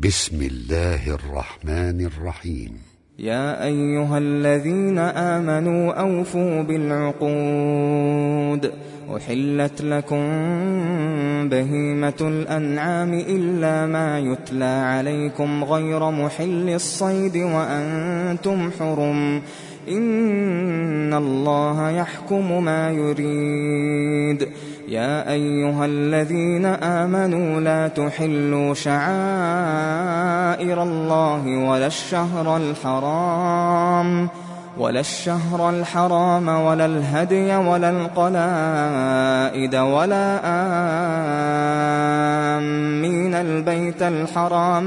بسم الله الرحمن الرحيم. يا أيها الذين آمنوا أوفوا بالعقود. أحلت لكم بهيمة الأنعام إلا ما يتلى عليكم غير محل الصيد وأنتم حرم. إن الله يحكم ما يريد. يا أيها الذين آمنوا لا تحلوا شعائر الله ولا الشهر الحرام ولا الهدي ولا القلائد ولا آمين البيت الحرام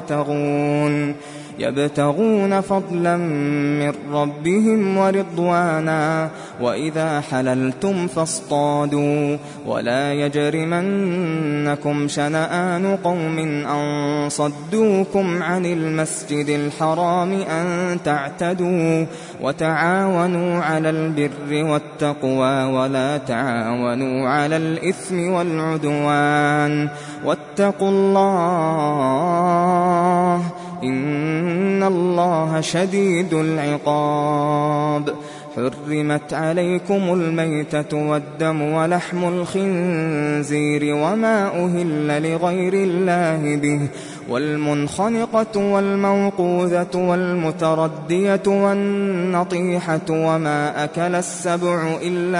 يبتغون فضلا من ربهم ورضوانا. وإذا حللتم فاصطادوا ولا يجرمنكم شنآن قوم أن صدوكم عن المسجد الحرام أن تعتدوا. وتعاونوا على البر والتقوى ولا تعاونوا على الإثم والعدوان. واتقوا الله إن الله شديد العقاب. حرمت عليكم الميتة والدم ولحم الخنزير وما أهل لغير الله به والمنخنقة والموقوذة والمتردية والنطيحة وما أكل السبع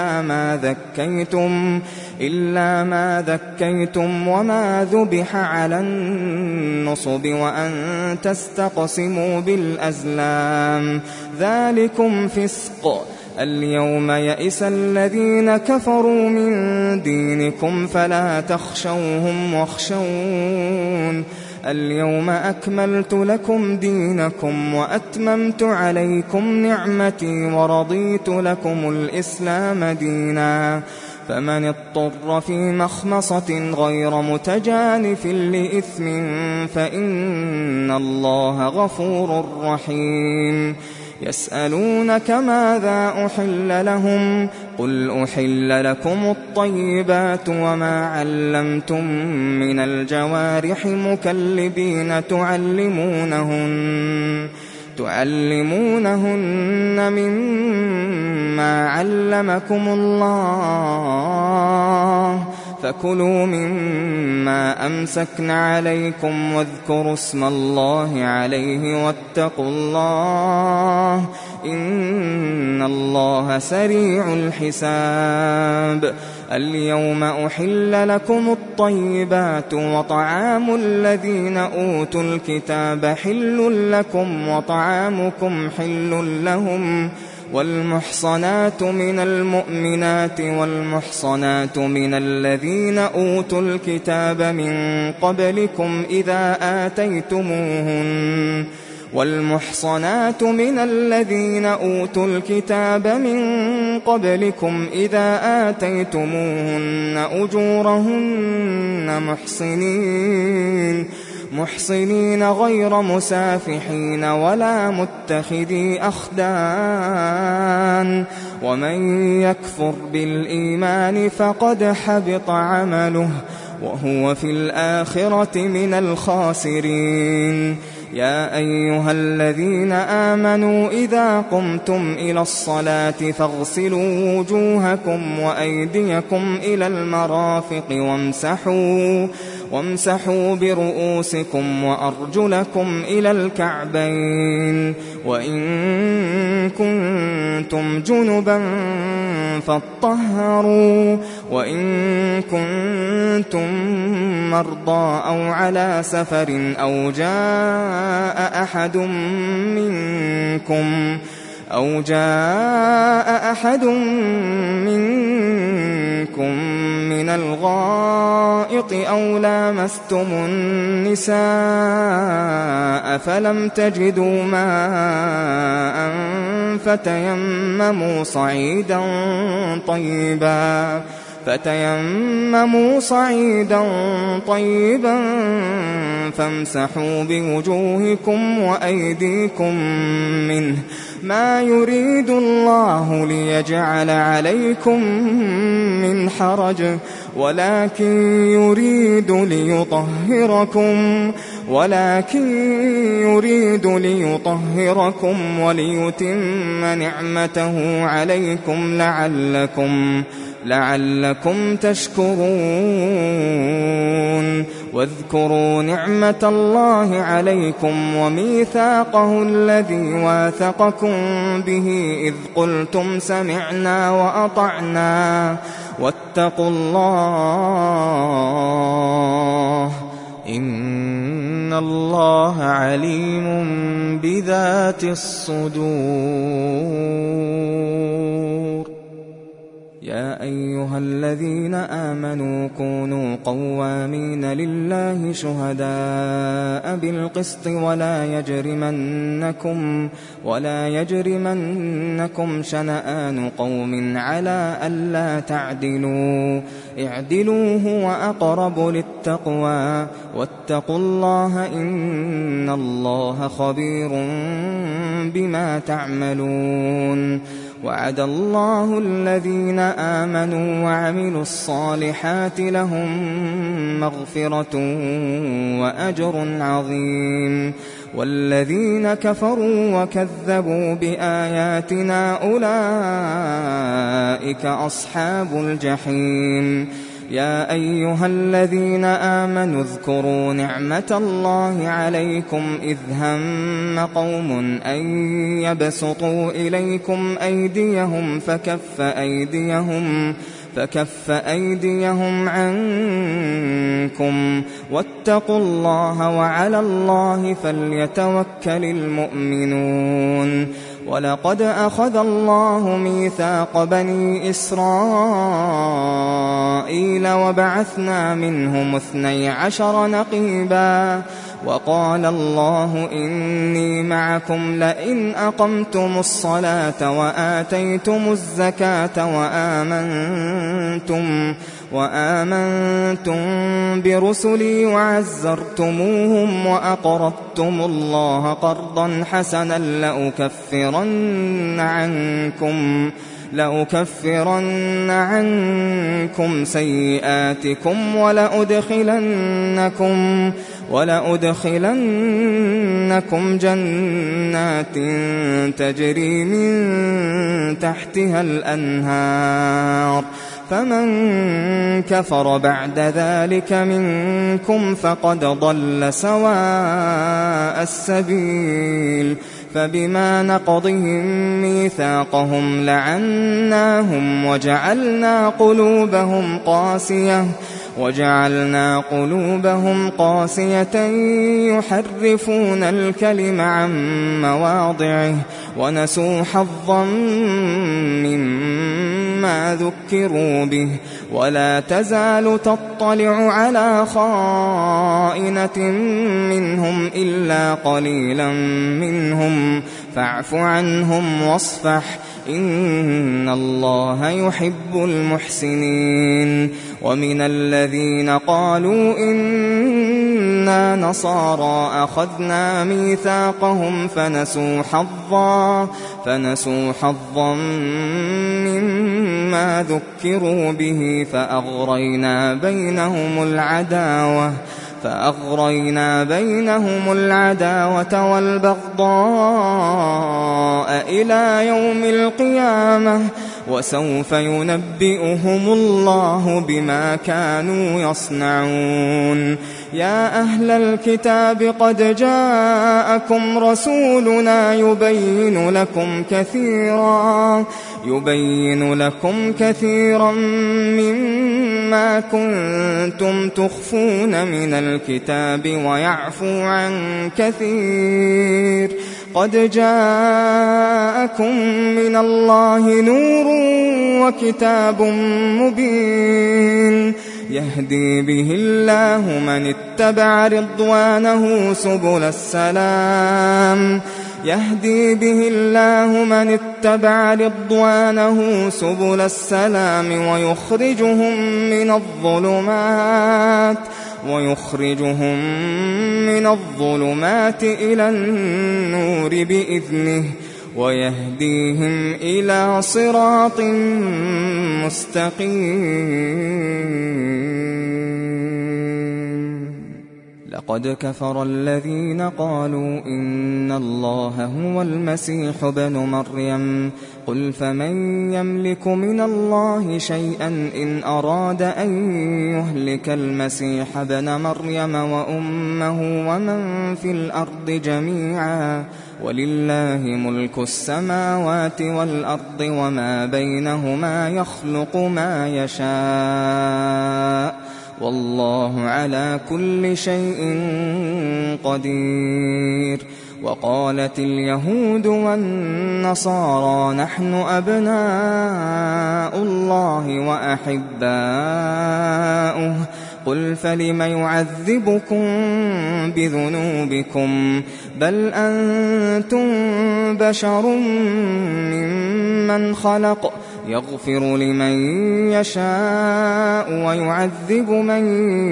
إلا ما ذكيتم وما ذبح على النصب وأن تستقسموا بالأزلام ذلكم فسق. اليوم يئس الذين كفروا من دينكم فلا تخشوهم واخشون. اليوم أكملت لكم دينكم وأتممت عليكم نعمتي ورضيت لكم الإسلام دينا. فمن اضطر في مخمصة غير متجانف لإثم فإن الله غفور رحيم. يسألونك ماذا أحل لهم قل أحل لكم الطيبات وما علمتم من الجوارح مكلبين تعلمونهن مما علمكم الله فكلوا مما أمسكن عليكم واذكروا اسم الله عليه واتقوا الله إن الله سريع الحساب. اليوم أحل لكم الطيبات وطعام الذين أوتوا الكتاب حل لكم وطعامكم حل لهم. والمحصنات من المؤمنات والمحصنات من الذين أوتوا الكتاب من قبلكم إذا آتيتموهن أجورهن محصنين غير مسافحين ولا متخذي أخدان. ومن يكفر بالإيمان فقد حبط عمله وهو في الآخرة من الخاسرين. يا أيها الذين آمنوا إذا قمتم إلى الصلاة فاغسلوا وجوهكم وأيديكم إلى المرافق وامسحوا برؤوسكم وأرجلكم إلى الكعبين. وإن كنتم جنبا فاطهروا. وإن كنتم مرضى أو على سفر أو جاء أحد منكم من الغائط أو لامستم النساء فلم تجدوا ماء فتيمموا صعيدا طيبا فامسحوا بوجوهكم وأيديكم منه ما يريد الله ليجعل عليكم من حرج ولكن يريد ليطهركم ولكن يريد ليطهركم وليتم نعمته عليكم لعلكم تشكرون. واذكروا نعمة الله عليكم وميثاقه الذي واثقكم به إذ قلتم سمعنا وأطعنا واتقوا الله إن الله عليم بذات الصدور. يا أيها الذين آمنوا كونوا قوامين لله شهداء بالقسط ولا يجرمنكم شنآن قوم على ألا تعدلوا اعدلوا هو أقرب للتقوى واتقوا الله إن الله خبير بما تعملون. وعد الله الذين آمنوا وعملوا الصالحات لهم مغفرة وأجر عظيم. والذين كفروا وكذبوا بآياتنا أولئك أصحاب الجحيم. يا أيها الذين آمنوا اذكروا نعمة الله عليكم إذ هم قوم أن يبسطوا إليكم أيديهم فكف أيديهم عنكم واتقوا الله وعلى الله فليتوكل المؤمنون. ولقد أخذ الله ميثاق بني إسرائيل وبعثنا منهم 12 نقيبا وقال الله إني معكم لئن أقمتم الصلاة وآتيتم الزكاة وآمنتم برسلي وعزرتموهم وأقرضتم الله قرضا حسنا لأكفرن عنكم سيئاتكم ولأدخلنكم جنات تجري من تحتها الأنهار. فمن كفر بعد ذلك منكم فقد ضل سواء السبيل. فبما نقضهم ميثاقهم لعناهم وجعلنا قلوبهم قاسية يحرفون الكلم عن مواضعه ونسوا حظا مما ذكروا به. ولا تزال تطلع على خائنة منهم إلا قليلا منهم فاعف عنهم واصفح إن الله يحب المحسنين. ومن الذين قالوا إنا نصارى أخذنا ميثاقهم فنسوا حظا مما ذكروا به فأغرينا بينهم العداوة والبغضاء إلى يوم القيامة وسوف ينبئهم الله بما كانوا يصنعون. يا أهل الكتاب قد جاءكم رسولنا يبين لكم كثيرا مما كنتم تخفون من الكتاب ويعفو عن كثير. قد جاءكم من الله نور وكتاب مبين يهدي به الله من اتبع رضوانه سبل السلام ويخرجهم من الظلمات إلى النور بإذنه ويهديهم إلى صراط مستقيم. قد كفر الذين قالوا إن الله هو المسيح ابن مريم قل فمن يملك من الله شيئا إن أراد أن يهلك المسيح ابن مريم وأمه ومن في الأرض جميعا ولله ملك السماوات والأرض وما بينهما يخلق ما يشاء والله على كل شيء قدير. وقالت اليهود والنصارى نحن أبناء الله وأحباؤه قل فلم يعذبكم بذنوبكم بل أنتم بشر ممن خلق يغفر لمن يشاء ويعذب من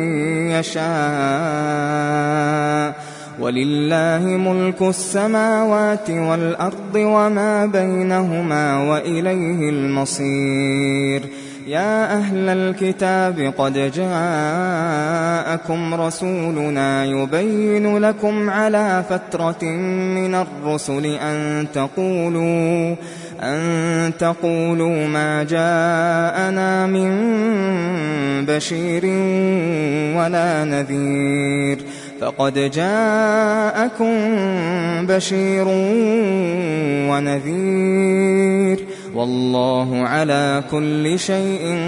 يشاء ولله ملك السماوات والأرض وما بينهما وإليه المصير. يا أهل الكتاب قد جاءكم رسولنا يبين لكم على فترة من الرسل أن تقولوا ما جاءنا من بشير ولا نذير فقد جاءكم بشير ونذير والله على كل شيء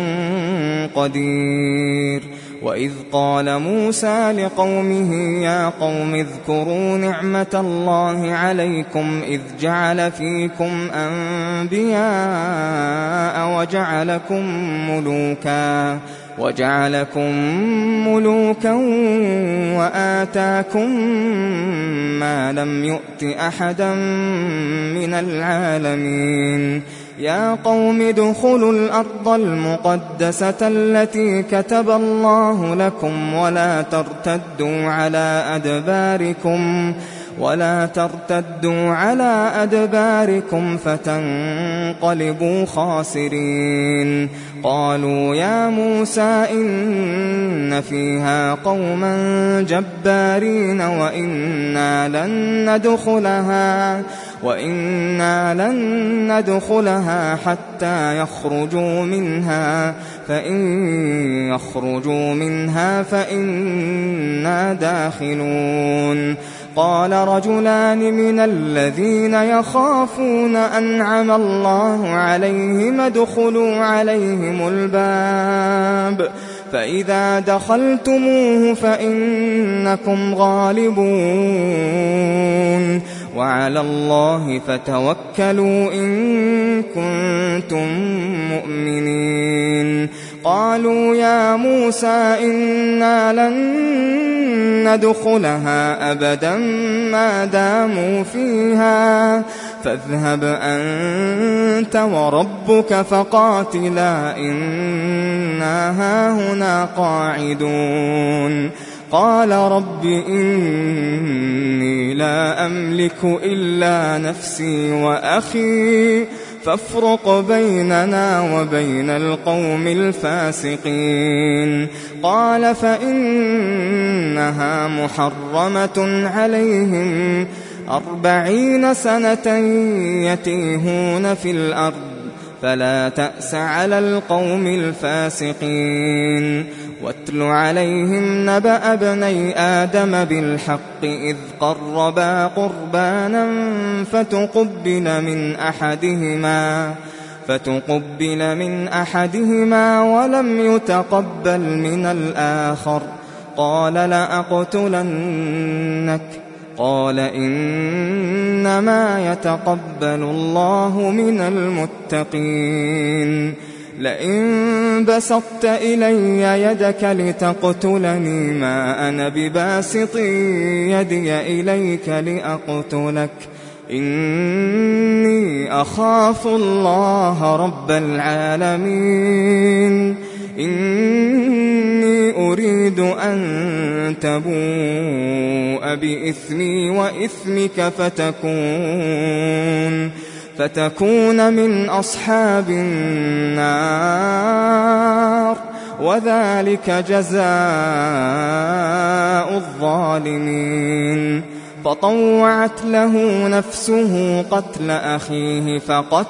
قدير. وإذ قال موسى لقومه يا قوم اذكروا نعمة الله عليكم إذ جعل فيكم أنبياء وجعلكم ملوكا وآتاكم ما لم يؤت أحدا من العالمين. يا قوم ادخلوا الأرض المقدسة التي كتب الله لكم ولا ترتدوا على أدباركم فتنقلبوا خاسرين. قالوا يا موسى إن فيها قوما جبارين وإنا لن ندخلها حتى يخرجوا منها فإن يخرجوا منها فإنا داخلون. قال رجلان من الذين يخافون أنعم الله عليهم ادخلوا عليهم الباب فإذا دخلتموه فإنكم غالبون وعلى الله فتوكلوا إن كنتم مؤمنين. قالوا يا موسى إنا لن ندخلها أبدا ما داموا فيها فاذهب أنت وربك فقاتلا إنا هاهنا قاعدون. قال رب إني لا أملك إلا نفسي وأخي فافرق بيننا وبين القوم الفاسقين. قال فإنها محرمة عليهم 40 سنة يتيهون في الأرض فلا تأس على القوم الفاسقين. واتل عليهم نبأ ابني آدم بالحق إذ قربا قربانا فتقبل من أحدهما ولم يتقبل من الآخر قال لأقتلنك قال إنما يتقبل الله من المتقين. لئن بسطت إلي يدك لتقتلني ما أنا بباسط يدي إليك لأقتلك إني أخاف الله رب العالمين. إني أريد أن تبوء بإثمي وإثمك فتكون من أصحاب النار وذلك جزاء الظالمين. فطوعت له نفسه قتل أخيه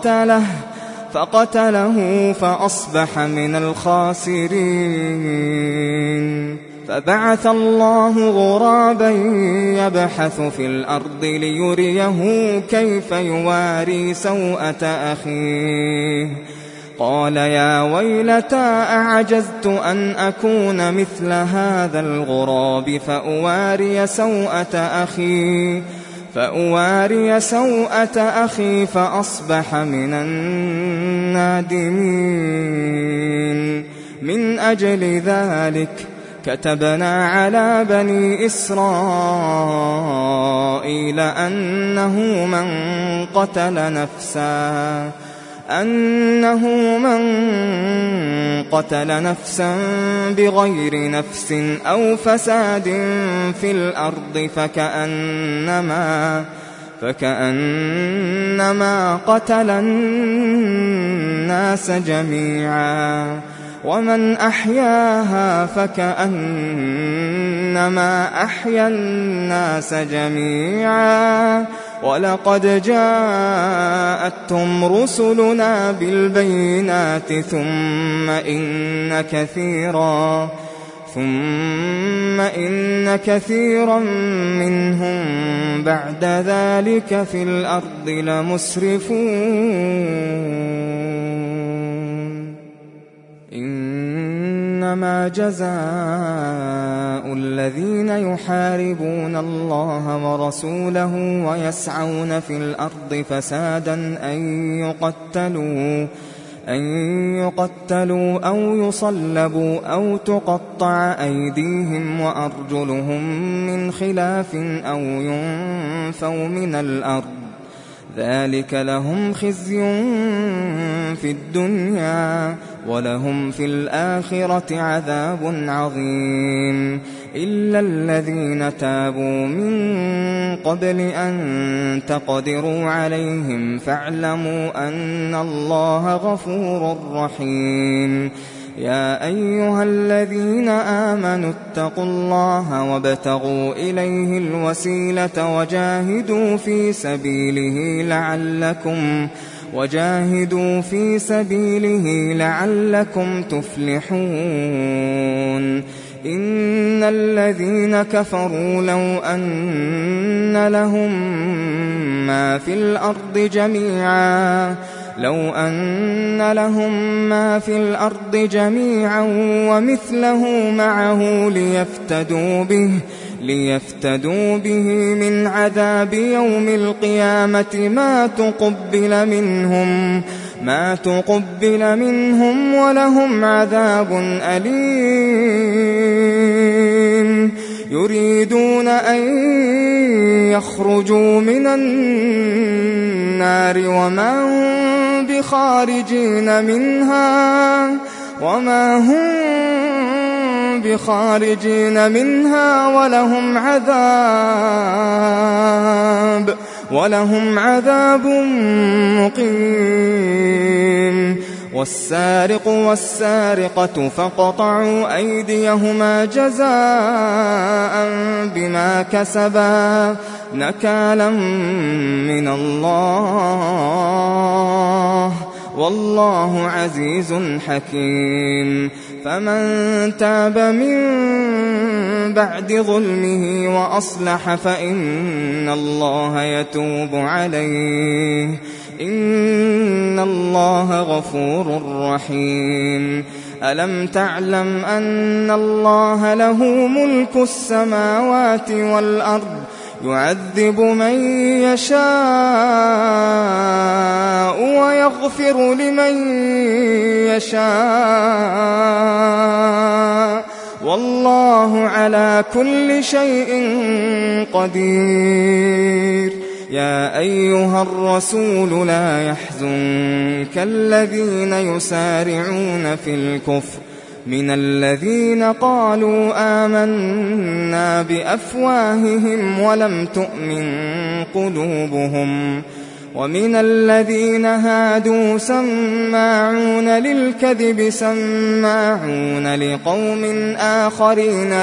فقتله فأصبح من الخاسرين. فبعث الله غرابا يبحث في الأرض ليريه كيف يواري سوءة أخيه. قال يا ويلتى أعجزت أن أكون مثل هذا الغراب فأواري سوءة أخي فأصبح من النادمين. من أجل ذلك كتبنا على بني إسرائيل أنه من قتل نفسا بغير نفس أو فساد في الأرض فكأنما قتل الناس جميعا، ومن أحياها فكأنما أحيا الناس جميعا. ولقد جاءتهم رسلنا بالبينات ثم إن كثيرا منهم بعد ذلك في الأرض لمسرفون. إنما جزاء الذين يحاربون الله ورسوله ويسعون في الأرض فسادا أن يقتلوا أو يصلبوا أو تقطع أيديهم وأرجلهم من خلاف أو ينفوا من الأرض. ذلك لهم خزي في الدنيا ولهم في الآخرة عذاب عظيم. إلا الذين تابوا من قبل أن تقدروا عليهم فاعلموا أن الله غفور رحيم. يا أيها الذين آمنوا اتقوا الله وابتغوا إليه الوسيلة وجاهدوا في سبيله لعلكم تفلحون. إن الذين كفروا لو أن لهم ما في الأرض جميعا ومثله معه ليفتدوا به من عذاب يوم القيامة ما تقبل منهم ولهم عذاب أليم. يريدون أن يخرجوا من النار وما هم بخارجين منها ولهم عذاب مقيم. والسارق والسارقة فاقطعوا أيديهما جزاء بما كسبا نكالا من الله والله عزيز حكيم. فمن تاب من بعد ظلمه وأصلح فإن الله يتوب عليه إن الله غفور رحيم. ألم تعلم أن الله له ملك السماوات والأرض يعذب من يشاء ويغفر لمن يشاء والله على كل شيء قدير. يا أيها الرسول لا يحزنك الذين يسارعون في الكفر من الذين قالوا آمنا بأفواههم ولم تؤمن قلوبهم ومن الذين هادوا سماعون للكذب سماعون لقوم آخرين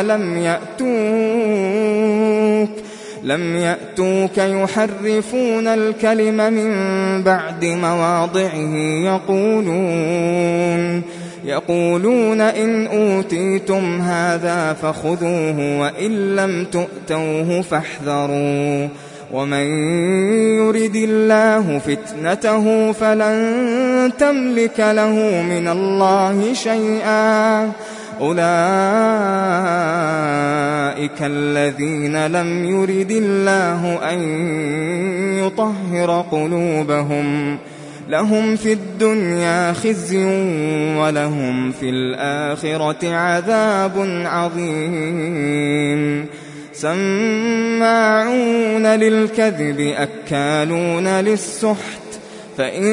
لم يأتوك يحرفون الكلم من بعد مواضعه يقولون إن أوتيتم هذا فخذوه وإن لم تؤتوه فاحذروا ومن يرد الله فتنته فلن تملك له من الله شيئا أولئك الذين لم يرد الله أن يطهر قلوبهم لهم في الدنيا خزي ولهم في الآخرة عذاب عظيم سماعون للكذب أكالون للسحت فإن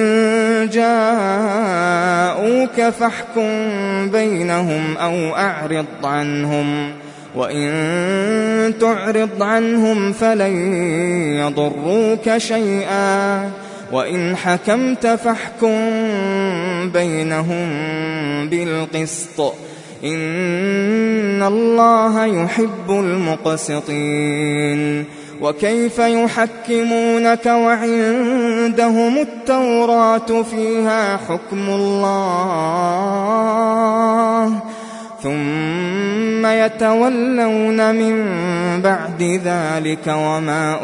جاءوك فاحكم بينهم أو أعرض عنهم وإن تعرض عنهم فلن يضروك شيئا وإن حكمت فاحكم بينهم بالقسط إن الله يحب المقسطين وكيف يحكمونك وعندهم التوراة فيها حكم الله ثم يتولون من بعد ذلك وما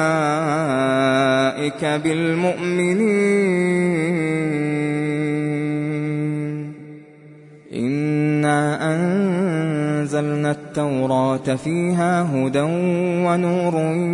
أولئك بالمؤمنين إنا أنزلنا التوراة فيها هدى ونور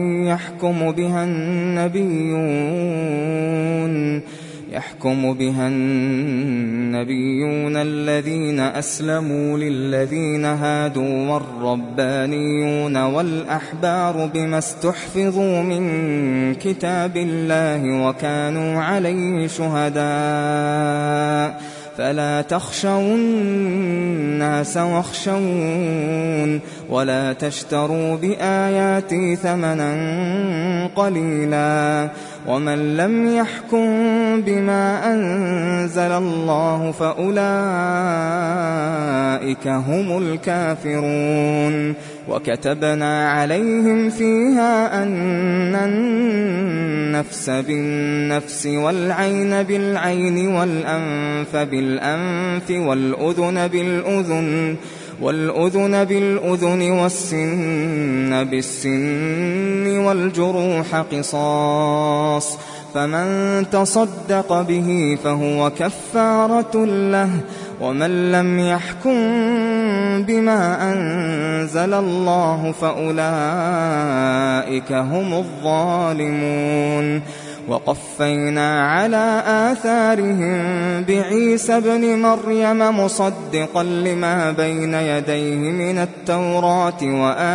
يحكم بها النبيون الذين أسلموا للذين هادوا والربانيون والأحبار بما استحفظوا من كتاب الله وكانوا عليه شهداء فلا تخشوا الناس واخشون ولا تشتروا بآياتي ثمنا قليلا ومن لم يحكم بما أنزل الله فأولئك هم الكافرون وكتبنا عليهم فيها أن النفس بالنفس والعين بالعين والأنف بالأنف والأذن بالأذن والسن بالسن والجروح قصاص فمن تصدق به فهو كفارة له ومن لم يحكم بما أنزل الله فأولئك هم الظالمون وقفينا على آثارهم بعيسى ابن مريم مصدقا لما بين يديه من التوراة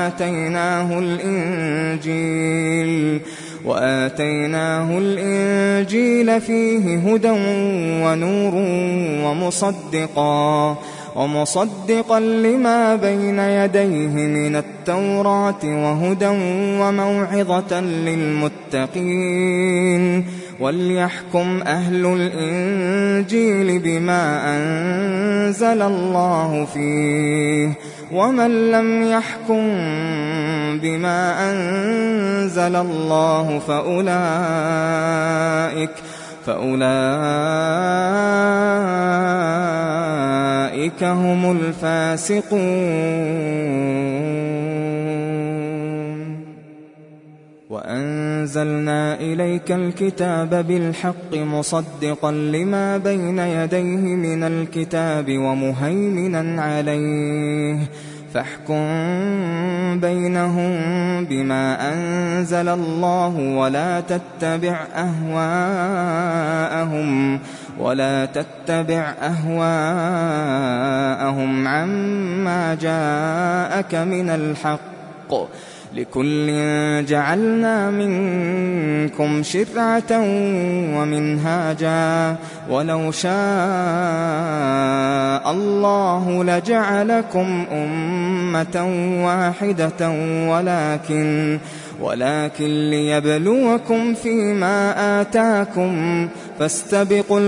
وآتيناه الإنجيل فيه هدى ونور ومصدقا لما بين يديه من التوراة وهدى وموعظة للمتقين وليحكم أهل الإنجيل بما أنزل الله فيه ومن لم يحكم بما أنزل الله فأولئك هم الفاسقون وأنزلنا إليك الكتاب بالحق مصدقا لما بين يديه من الكتاب ومهيمنا عليه فاحكم بينهم بما أنزل الله ولا تتبع أهواءهم عما جاءك من الحق لكل جعلنا منكم شرعة ومنهاجا ولو شاء الله لجعلكم أمة واحدة ولكن ليبلوكم فيما آتاكم فاستبقوا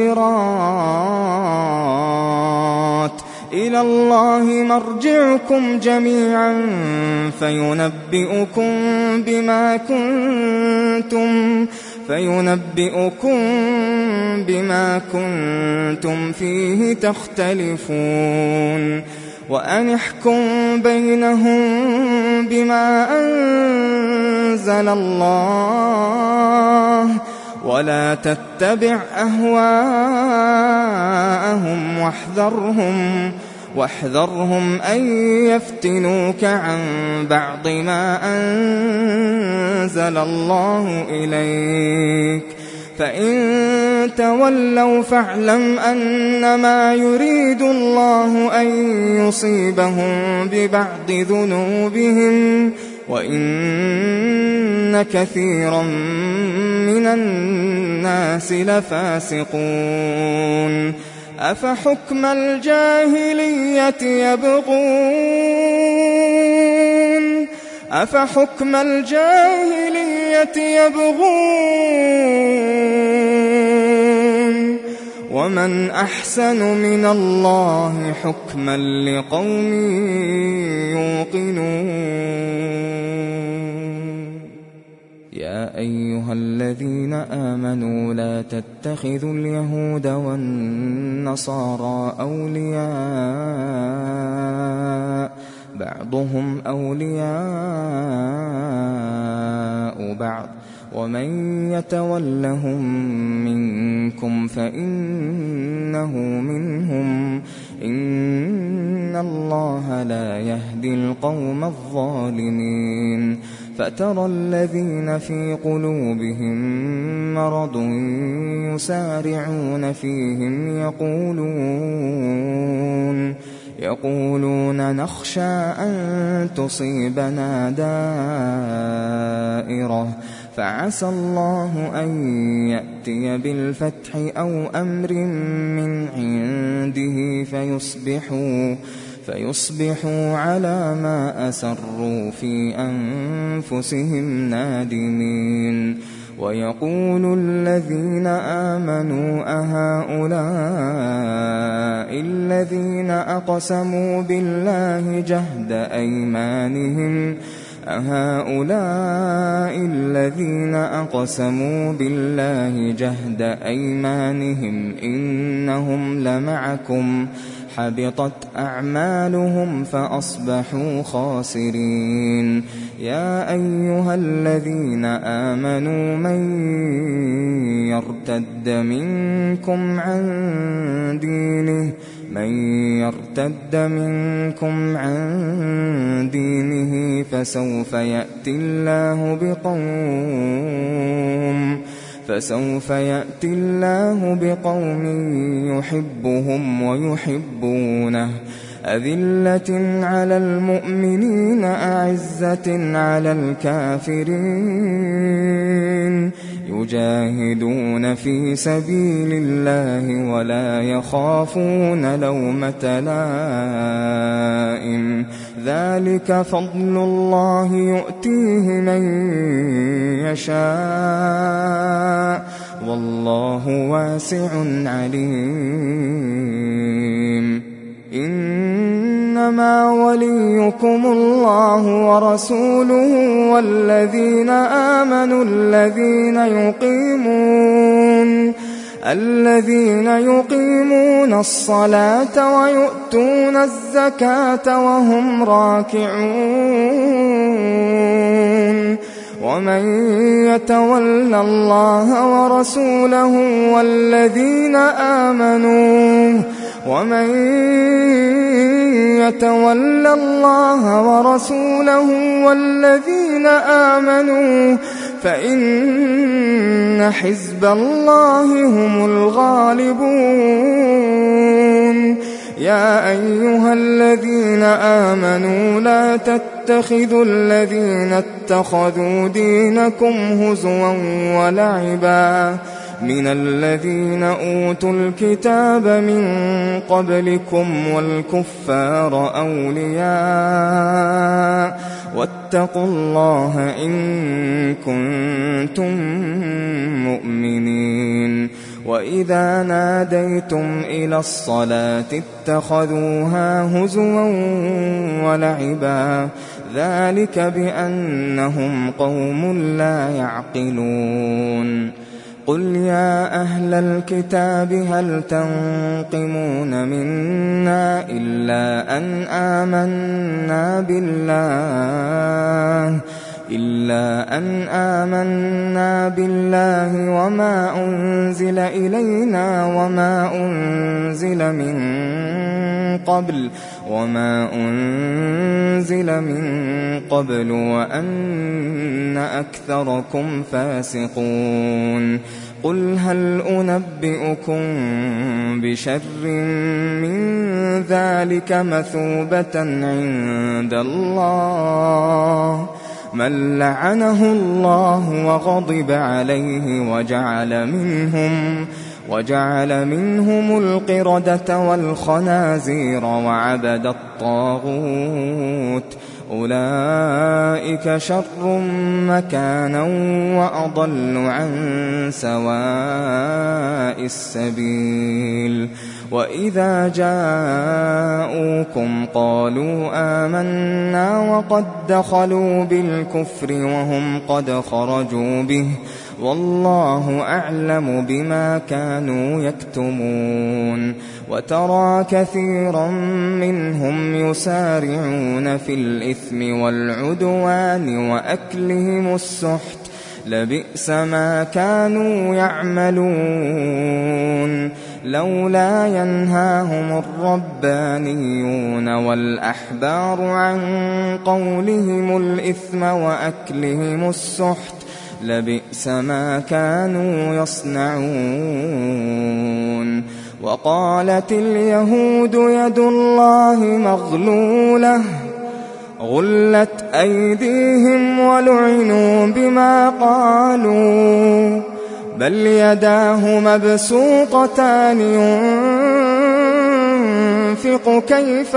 الخيرات إلى الله مرجعكم جميعا فينبئكم بما كنتم فيه تختلفون وأنحكم بينهم بما أنزل الله ولا تتبع أهواءهم واحذرهم أن يفتنوك عن بعض ما أنزل الله إليك فإن تولوا فاعلم أنما يريد الله أن يصيبهم ببعض ذنوبهم وإن كثيرا من الناس لفاسقون أفحكم الجاهلية يبغون ومن أحسن من الله حكما لقوم يوقنون يا أيها الذين آمنوا لا تتخذوا اليهود والنصارى أولياء بعضهم أولياء بعض ومن يتولهم منكم فإنه منهم إن الله لا يهدي القوم الظالمين فترى الذين في قلوبهم مرض يسارعون فيهم يقولون نخشى أن تصيبنا دائرة فعسى الله أن يأتي بالفتح أو أمر من عنده فيصبحوا على ما أسروا في أنفسهم نادمين ويقول الذين آمنوا أهؤلاء الذين أقسموا بالله جهد أيمانهم إنهم لمعكم حبطت أعمالهم فأصبحوا خاسرين يا أيها الذين آمنوا من يرتد منكم عن دينه فسوف يأتي الله بقوم يحبهم ويحبونه أذلة على المؤمنين أعزة على الكافرين يجاهدون في سبيل الله ولا يخافون لومة لائم ذلك فضل الله يؤتيه من يشاء والله واسع عليم إنما وليكم الله ورسوله والذين آمنوا الذين يقيمون الصلاة ويؤتون الزكاة وهم راكعون ومن يتول الله ورسوله والذين آمنوا فإن حزب الله هم الغالبون يا أيها الذين آمنوا لا تتخذوا الذين اتخذوا دينكم هزوا من الذين أوتوا الكتاب من قبلكم والكفار أولياء واتقوا الله إن كنتم مؤمنين. وإذا ناديتم إلى الصلاة اتخذوها هزوا ولعبا ذلك بأنهم قوم لا يعقلون. قل يا أهل الكتاب هل تنقمون منا إلا أن آمنا بالله وما أنزل إلينا وما أنزل من قبل وأن أكثركم فاسقون. قل هل أنبئكم بشر من ذلك مثوبة عند الله من لعنه الله وغضب عليه وجعل منهم القردة والخنازير وعبد الطاغوت أولئك شر مكانا وأضل عن سواء السبيل. وإذا جاءوكم قالوا آمنا وقد دخلوا بالكفر وهم قد خرجوا به والله أعلم بما كانوا يكتمون. وترى كثيرا منهم يسارعون في الإثم والعدوان وأكلهم السحت لبئس ما كانوا يعملون. لولا ينهاهم الربانيون والأحبار عن قولهم الإثم وأكلهم السحت لبئس ما كانوا يصنعون. وقالت اليهود يد الله مغلولة غلت أيديهم ولعنوا بما قالوا بل يداه مبسوطتان ينفق كيف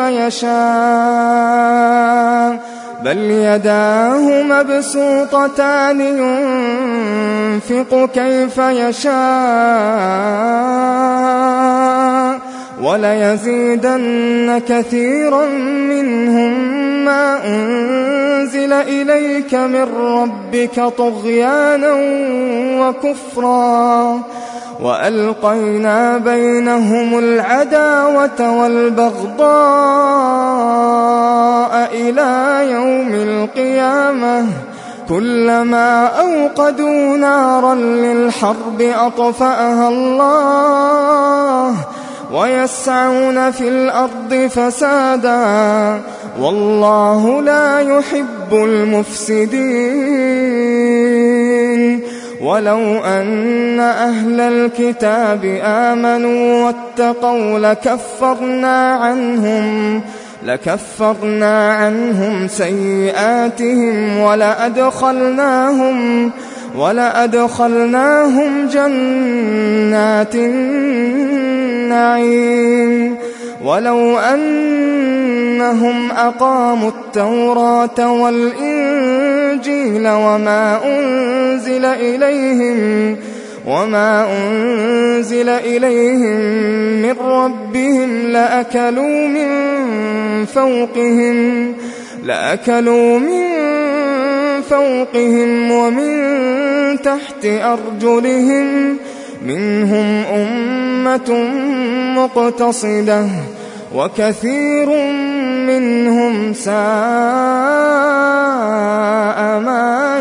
يشاء وليزيدن كثيرا منهم ما أنزل إليك من ربك طغيانا وكفرا وألقينا بينهم العداوة والبغضاء إلى يوم القيامة كلما أوقدوا نارا للحرب أطفأها الله ويسعون في الأرض فسادا والله لا يحب المفسدين. ولو أن أهل الكتاب آمنوا واتقوا لكفرنا عنهم سيئاتهم ولأدخلناهم جنات النعيم. ولو أنهم أقاموا التوراة والإنجيل وما أنزل إليهم من ربهم لأكلوا من فوقهم ومن تحت أرجلهم منهم أمة مقتصدة وكثير منهم ساء ما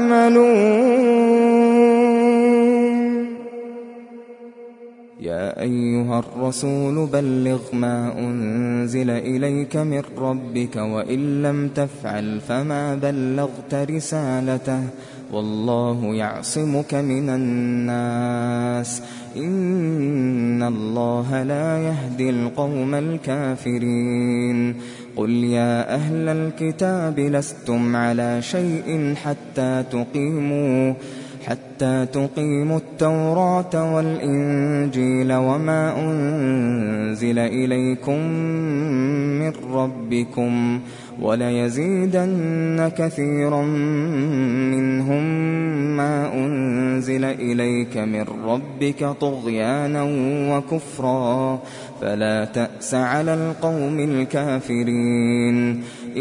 يعملون. يا أيها الرسول بلغ ما أنزل إليك من ربك وإن لم تفعل فما بلغت رسالته والله يعصمك من الناس إن الله لا يهدي القوم الكافرين. قل يا حتى تقيموا التوراة والإنجيل وما أنزل إليكم من ربكم وليزيدن كثيرا منهم ما أنزل إليك من ربك طغيانا وكفرا فلا تأس على القوم الكافرين.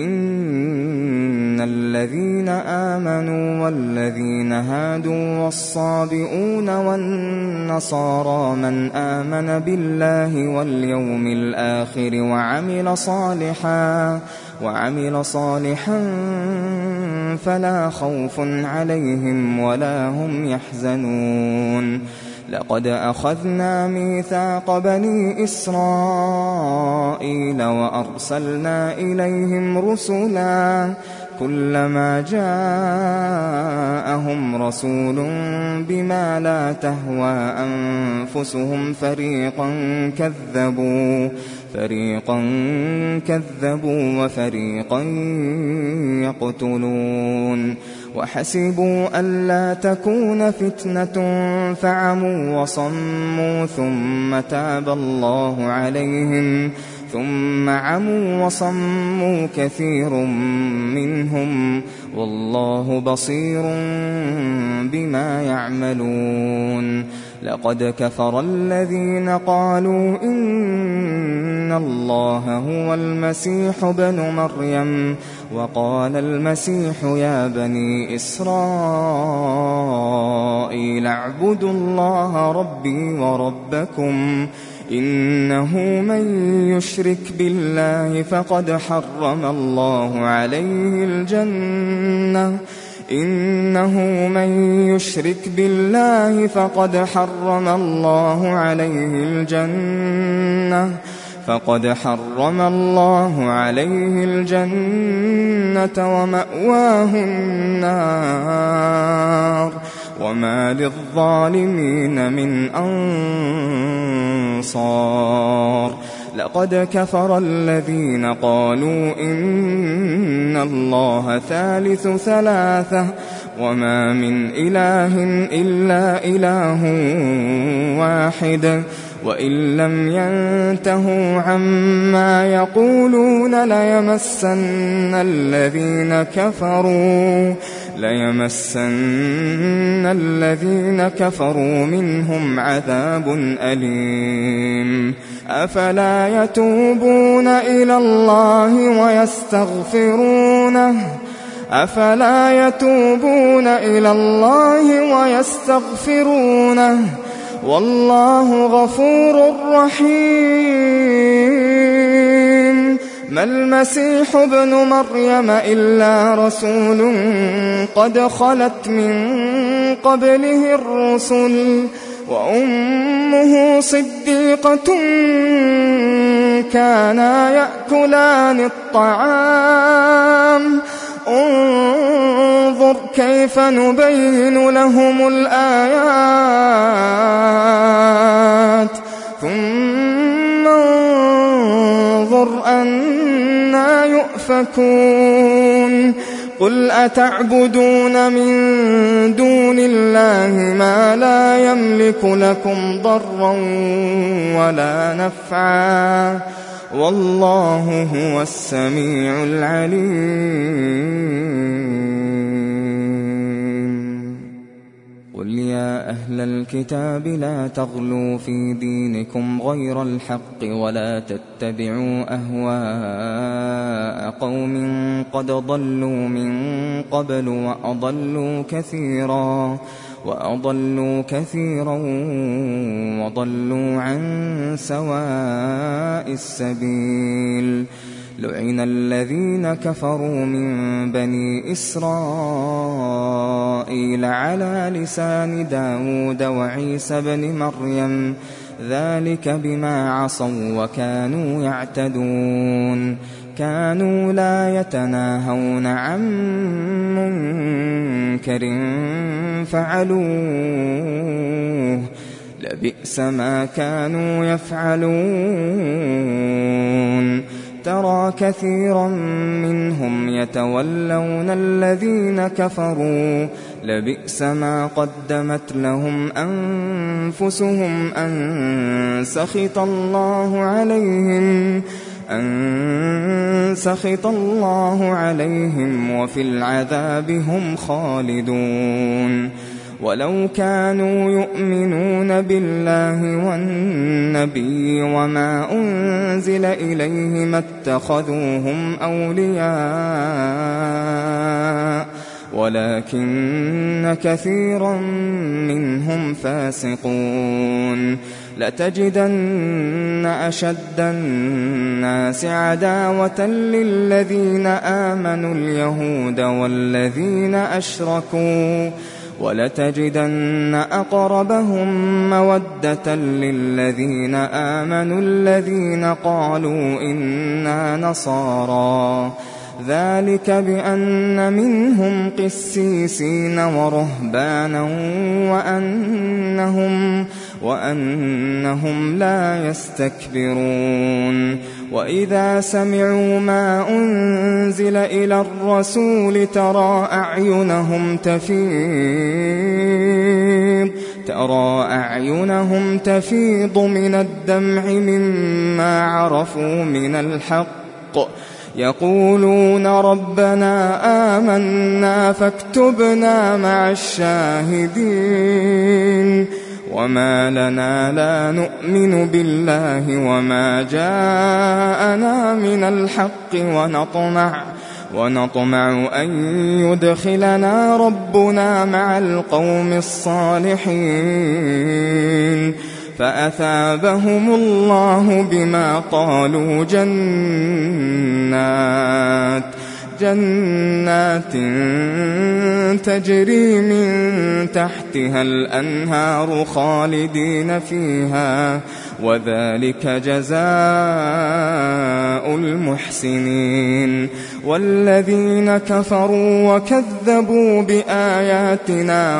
إن الذين آمنوا والذين هادوا والصابئون والنصارى من آمن بالله واليوم الآخر وعمل صالحا فلا خوف عليهم ولا هم يحزنون. لقد أخذنا ميثاق بني إسرائيل وأرسلنا إليهم رسلا كلما جاءهم رسول بما لا تهوى أنفسهم فريقا كذبوا وفريقا يقتلون. وحسبوا ألا تكون فتنة فعموا وصموا ثم عموا وصموا كثير منهم والله بصير بما يعملون. لقد كفر الذين قالوا إن الله هو المسيح ابن مريم وقال المسيح يا بني إسرائيل اعبدوا الله ربي وربكم إنه من يشرك بالله فقد حرم الله عليه الجنة ومأواه النار وما للظالمين من أنصار. لقد كفر الذين قالوا إن الله ثالث ثلاثة وما من إله إلا إله واحد وإن لم ينتهوا عما يقولون ليمسن الذين كفروا منهم عذاب أليم. أفلا يتوبون إلى الله ويستغفرونه والله غفور رحيم. ما المسيح ابن مريم إلا رسول قد خلت من قبله الرسل وأمه صديقة كانا يأكلان الطعام انظر كيف نبين لهم الآيات ثم انظر أنى يؤفكون. قل أتعبدون من دون الله ما لا يملك لكم ضرا ولا نفعا والله هو السميع العليم. قل يا أهل الكتاب لا تغلوا في دينكم غير الحق ولا تتبعوا أهواء قوم قد ضلوا من قبل وأضلوا كثيرا وضلوا عن سواء السبيل. لعن الذين كفروا من بني إسرائيل على لسان داود وعيسى بن مريم ذلك بما عصوا وكانوا يعتدون. كانوا لا يتناهون عن منكر فعلوه لبئس ما كانوا يفعلون. ترى كثيرا منهم يتولون الذين كفروا لبئس ما قدمت لهم أنفسهم أن سخط الله عليهم وفي العذاب هم خالدون ولو كانوا يؤمنون بالله والنبي وما أنزل إليه ما اتخذوهم أولياء ولكن كثيرا منهم فاسقون لتجدن أشد الناس عداوة للذين آمنوا اليهود والذين أشركوا ولتجدن أقربهم مودة للذين آمنوا الذين قالوا إنا نصارى ذلك بأن منهم قسيسين ورهبانا وأنهم لا يستكبرون وإذا سمعوا ما أنزل إلى الرسول ترى أعينهم تفيض من الدمع مما عرفوا من الحق يقولون ربنا آمنا فاكتبنا مع الشاهدين وما لنا لا نؤمن بالله وما جاءنا من الحق ونطمع أن يدخلنا ربنا مع القوم الصالحين فأثابهم الله بما قالوا جنات تجري من تحتها الأنهار خالدين فيها وذلك جزاء المحسنين والذين كفروا وكذبوا بآياتنا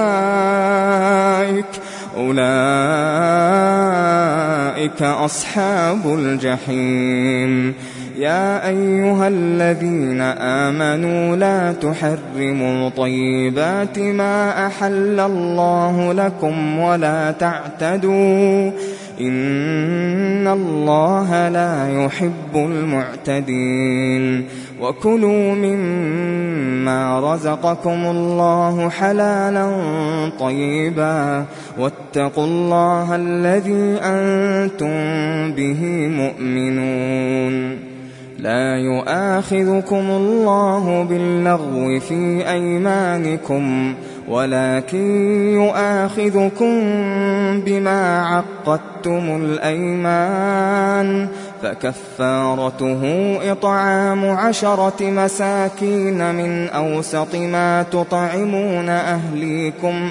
أولئك أصحاب الجحيم يا أيها الذين آمنوا لا تحرموا طيبات ما أحل الله لكم ولا تعتدوا إن الله لا يحب المعتدين وكلوا مما رزقكم الله حلالا طيبا واتقوا الله الذي أنتم به مؤمنون لا يؤاخذكم الله باللغو في أيمانكم ولكن يؤاخذكم بما عقدتم الأيمان فكفارته إطعام 10 مساكين من أوسط ما تطعمون أهليكم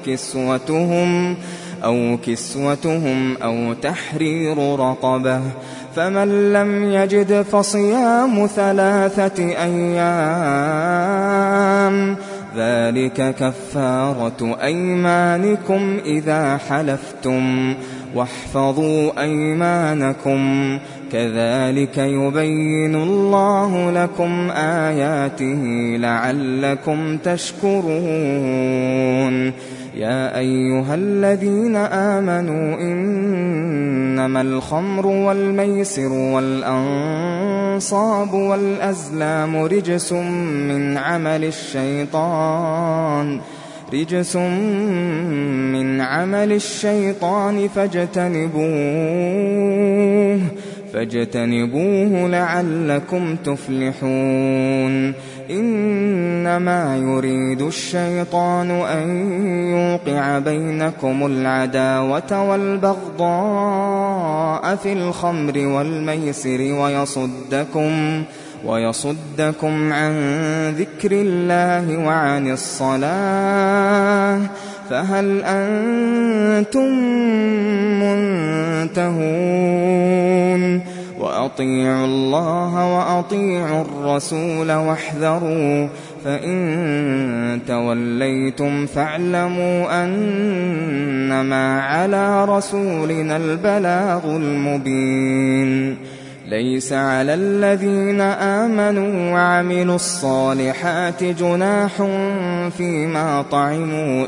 أو كسوتهم أو تحرير رقبة فمن لم يجد فصيام 3 أيام ذلك كفارة أيمانكم إذا حلفتم واحفظوا أيمانكم كذلك يبين الله لكم آياته لعلكم تشكرون يا أيها الذين آمنوا إنما الخمر والميسر والأنصاب والأزلام رجس من عمل الشيطان فاجتنبوه لعلكم تفلحون إنما يريد الشيطان أن يوقع بينكم العداوة والبغضاء في الخمر والميسر ويصدكم عن ذكر الله وعن الصلاة فهل أنتم منتهون وأطيعوا الله وأطيعوا الرسول واحذروا فإن توليتم فاعلموا أنما على رسولنا البلاغ المبين ليس على الذين آمنوا وعملوا الصالحات جناح فيما طعموا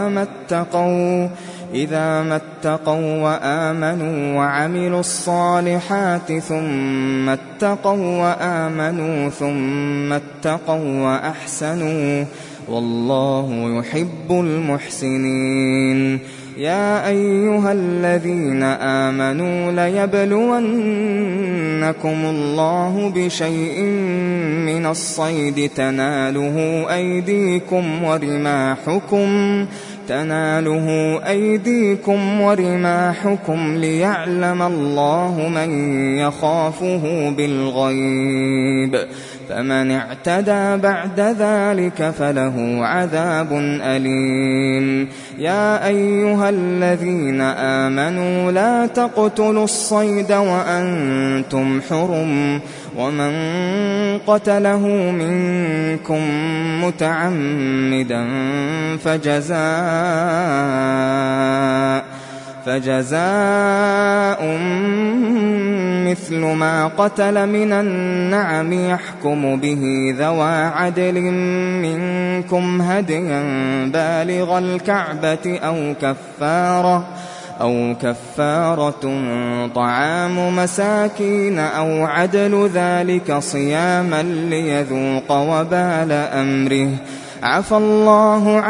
إذا ما اتقوا وآمنوا وعملوا الصالحات ثم اتقوا وآمنوا ثم اتقوا وأحسنوا والله يحب المحسنين. يا أيها الذين آمنوا ليبلونكم الله بشيء من الصيد تناله أيديكم ورماحكم ليعلم الله من يخافه بالغيب فمن اعتدى بعد ذلك فله عذاب أليم. يا أيها الذين آمنوا لا تقتلوا الصيد وأنتم حرم ومن قتله منكم متعمدا فجزاء مثل ما قتل من النعم يحكم به ذوى عدل منكم هديا بالغ الكعبة أو كفارة طعام مساكين أو عدل ذلك صياما ليذوق وبال أمره عفى الله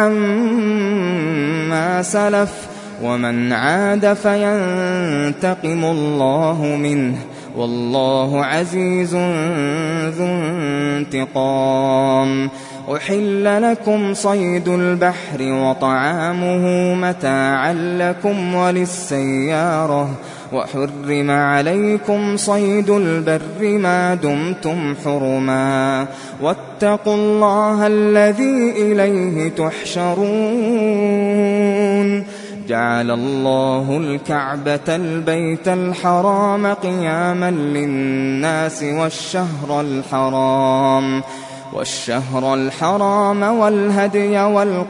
عما سلف ومن عاد فينتقم الله منه والله عزيز ذو انتقام. أحل لكم صيد البحر وطعامه متاعا لكم وللسيارة وحرم عليكم صيد البر ما دمتم حرما واتقوا الله الذي إليه تحشرون. جعل الله الكعبة البيت الحرام قياما للناس والشهر الحرام والهدي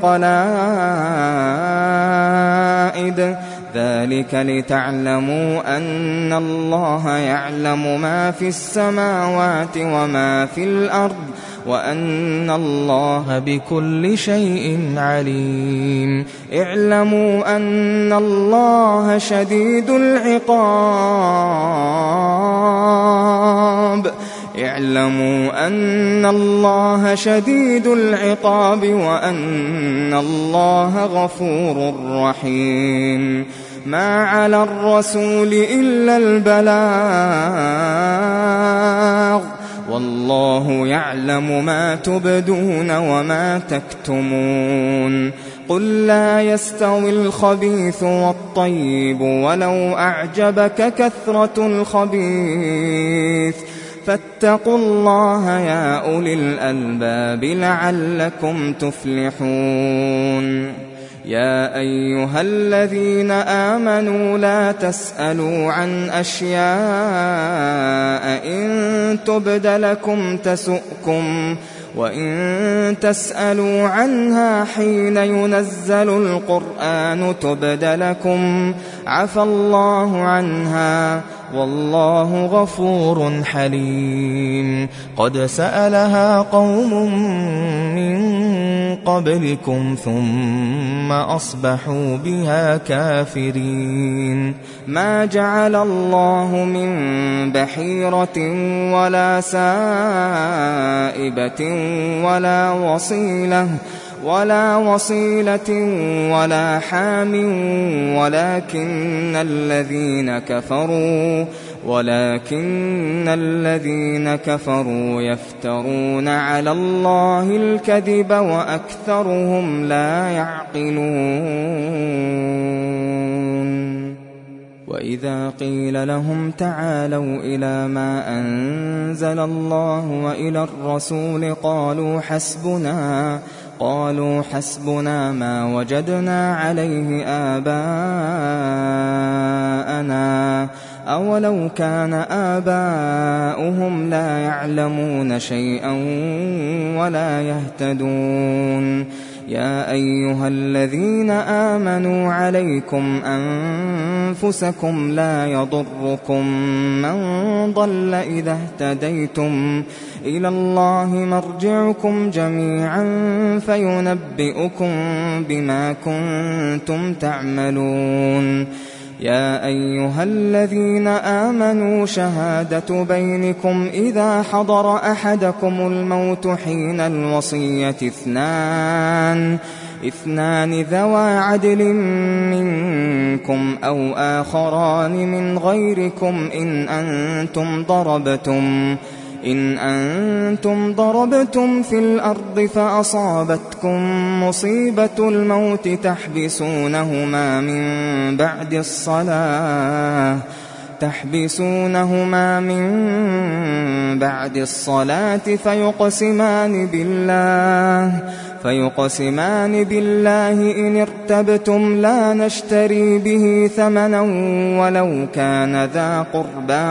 والقلائد ذلك لتعلموا أن الله يعلم ما في السماوات وما في الأرض وأن الله بكل شيء عليم. اعلموا أن الله شديد العقاب وأن الله غفور رحيم. ما على الرسول إلا البلاغ والله يعلم ما تبدون وما تكتمون. قل لا يستوي الخبيث والطيب ولو أعجبك كثرة الخبيث فاتقوا الله يا أولي الألباب لعلكم تفلحون. يا أيها الذين آمنوا لا تسألوا عن أشياء إن تبد لكم تسؤكم وإن تسألوا عنها حين ينزل القرآن تبد لكم عفى الله عنها والله غفور حليم. قد سألها قوم من قبلكم ثم أصبحوا بها كافرين. ما جعل الله من بحيرة ولا سائبة ولا وصيلة ولا حام ولكن الذين كفروا يفترون على الله الكذب وأكثرهم لا يعقلون. وإذا قيل لهم تعالوا إلى ما أنزل الله وإلى الرسول قالوا حسبنا ما وجدنا عليه آباءنا أولو كان آباؤهم لا يعلمون شيئا ولا يهتدون. يا أيها الذين آمنوا عليكم أنفسكم لا يضركم من ضل إذا اهتديتم إلى الله مرجعكم جميعا فينبئكم بما كنتم تعملون. يا أيها الذين آمنوا شهادة بينكم إذا حضر أحدكم الموت حين الوصية اثنان ذوى عدل منكم أو آخران من غيركم إن أنتم ضربتم في الأرض فأصابتكم مصيبة الموت تحبسونهما من بعد الصلاة فيقسمان بالله إن ارتبتم لا نشتري به ثمنا ولو كان ذا قربى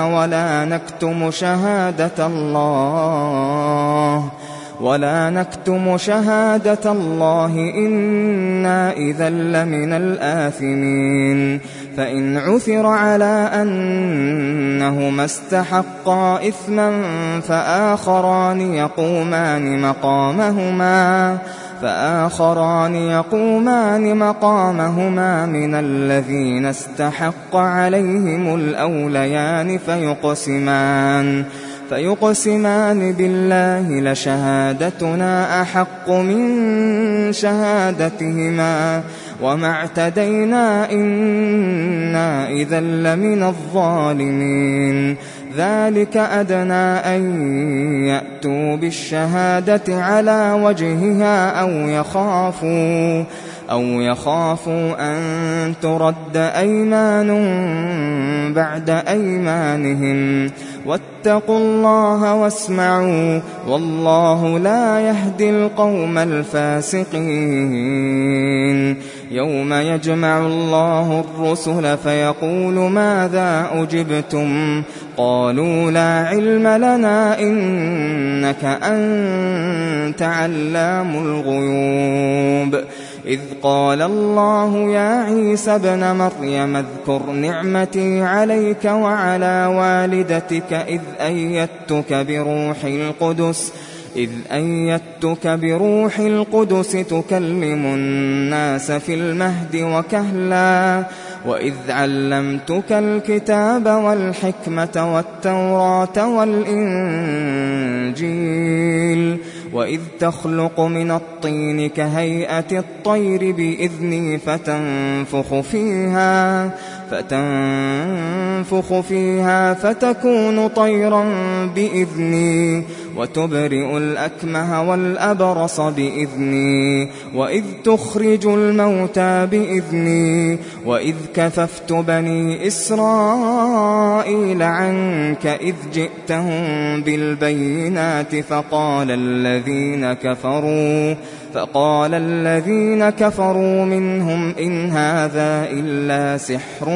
ولا نكتم شهادة الله إنا إذا لمن الآثمين. فإن عثر على أنهما استحقا إثما فآخران يقومان مقامهما من الذين استحق عليهم الأوليان فيقسمان بالله لشهادتنا أحق من شهادتهما وما اعتدينا إنا إذا لمن الظالمين. ذلك أدنى أن يأتوا بالشهادة على وجهها أو يخافوا أن ترد أيمان بعد أيمانهم واتقوا الله واسمعوا والله لا يهدي القوم الفاسقين. يوم يجمع الله الرسل فيقول ماذا أجبتم قالوا لا علم لنا إنك أنت علام الغيوب. إذ قال الله يا عيسى ابن مريم اذكر نعمتي عليك وعلى والدتك إذ أيدتك بروح القدس تكلم الناس في المهد وكهلا وإذ علمتك الكتاب والحكمة والتوراة والإنجيل وإذ تخلق من الطين كهيئة الطير بإذني فتنفخ فيها فتكون طيرا بإذني وتبرئ الأكمه والأبرص بإذني وإذ تخرج الموتى بإذني وإذ كففت بني إسرائيل عنك إذ جئتهم بالبينات فقال الذين كفروا منهم إن هذا إلا سحر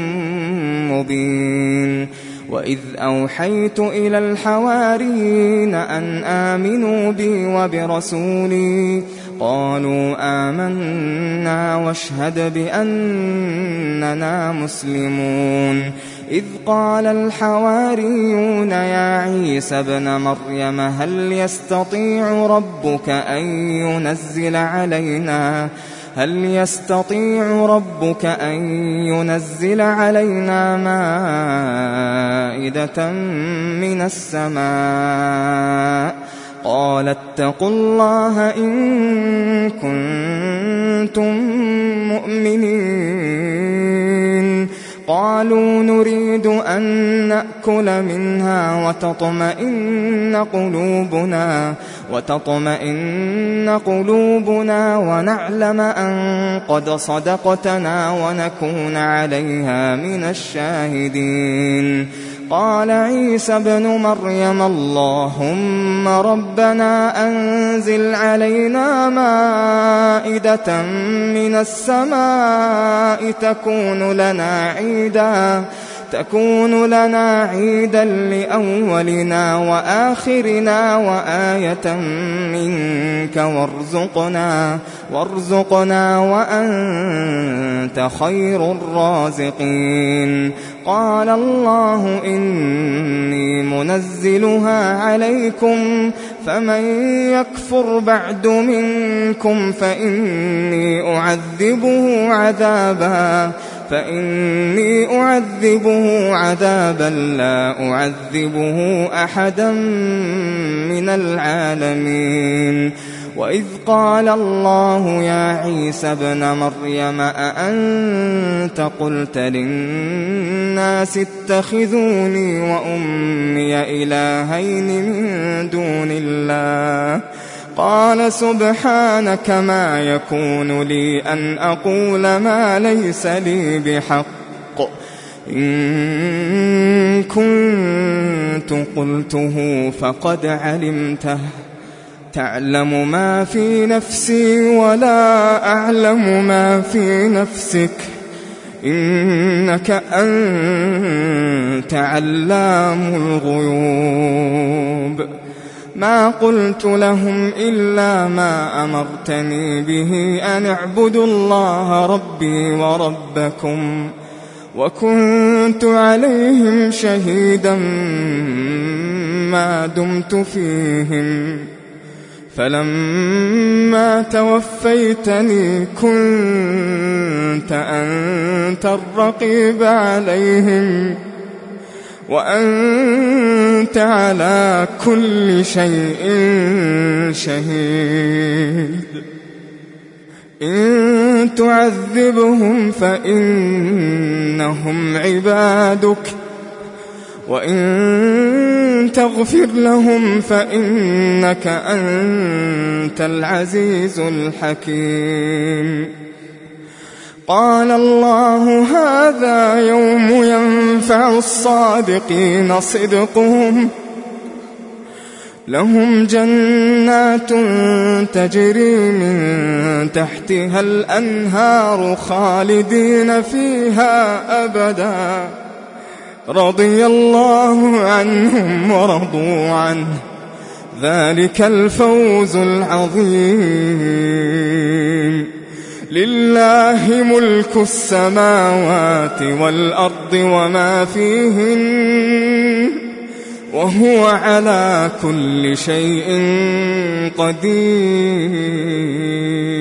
مبين. وإذ أوحيت إلى الحواريين أن آمنوا بي وبرسولي قالوا آمنا واشهد بأننا مسلمون. إذ قال الحواريون يا عيسى ابن مريم هل يستطيع ربك أن ينزل علينا مائدة من السماء قال اتقوا الله إن كنتم مؤمنين. قالوا نريد أن نأكل منها وتطمئن قلوبنا ونعلم أن قد صدقتنا ونكون عليها من الشاهدين. قال عيسى ابن مريم اللهم ربنا أنزل علينا مائدة من السماء تكون لنا عيدا لأولنا وآخرنا وآية منك وارزقنا وأنت خير الرازقين. قال الله إني منزلها عليكم فمن يكفر بعد منكم فإني أعذبه عذابا لا أعذبه أحدا من العالمين. وإذ قال الله يا عيسى ابن مريم أأنت قلت للناس اتخذوني وأمي إلهين من دون الله قال سبحانك ما يكون لي أن أقول ما ليس لي بحق إن كنت قلته فقد علمته تعلم ما في نفسي ولا أعلم ما في نفسك إنك أنت علام الغيوب. ما قلت لهم إلا ما أمرتني به أن اعبدوا الله ربي وربكم وكنت عليهم شهيدا ما دمت فيهم فلما توفيتني كنت أنت الرقيب عليهم وأنت على كل شيء شهيد. إن تعذبهم فإنهم عبادك وإن تغفر لهم فإنك أنت العزيز الحكيم. قال الله هذا يوم ينفع الصادقين صدقهم لهم جنات تجري من تحتها الأنهار خالدين فيها أبدا رضي الله عنهم ورضوا عنه ذلك الفوز العظيم. لله ملك السماوات والأرض وما فيهن وهو على كل شيء قدير.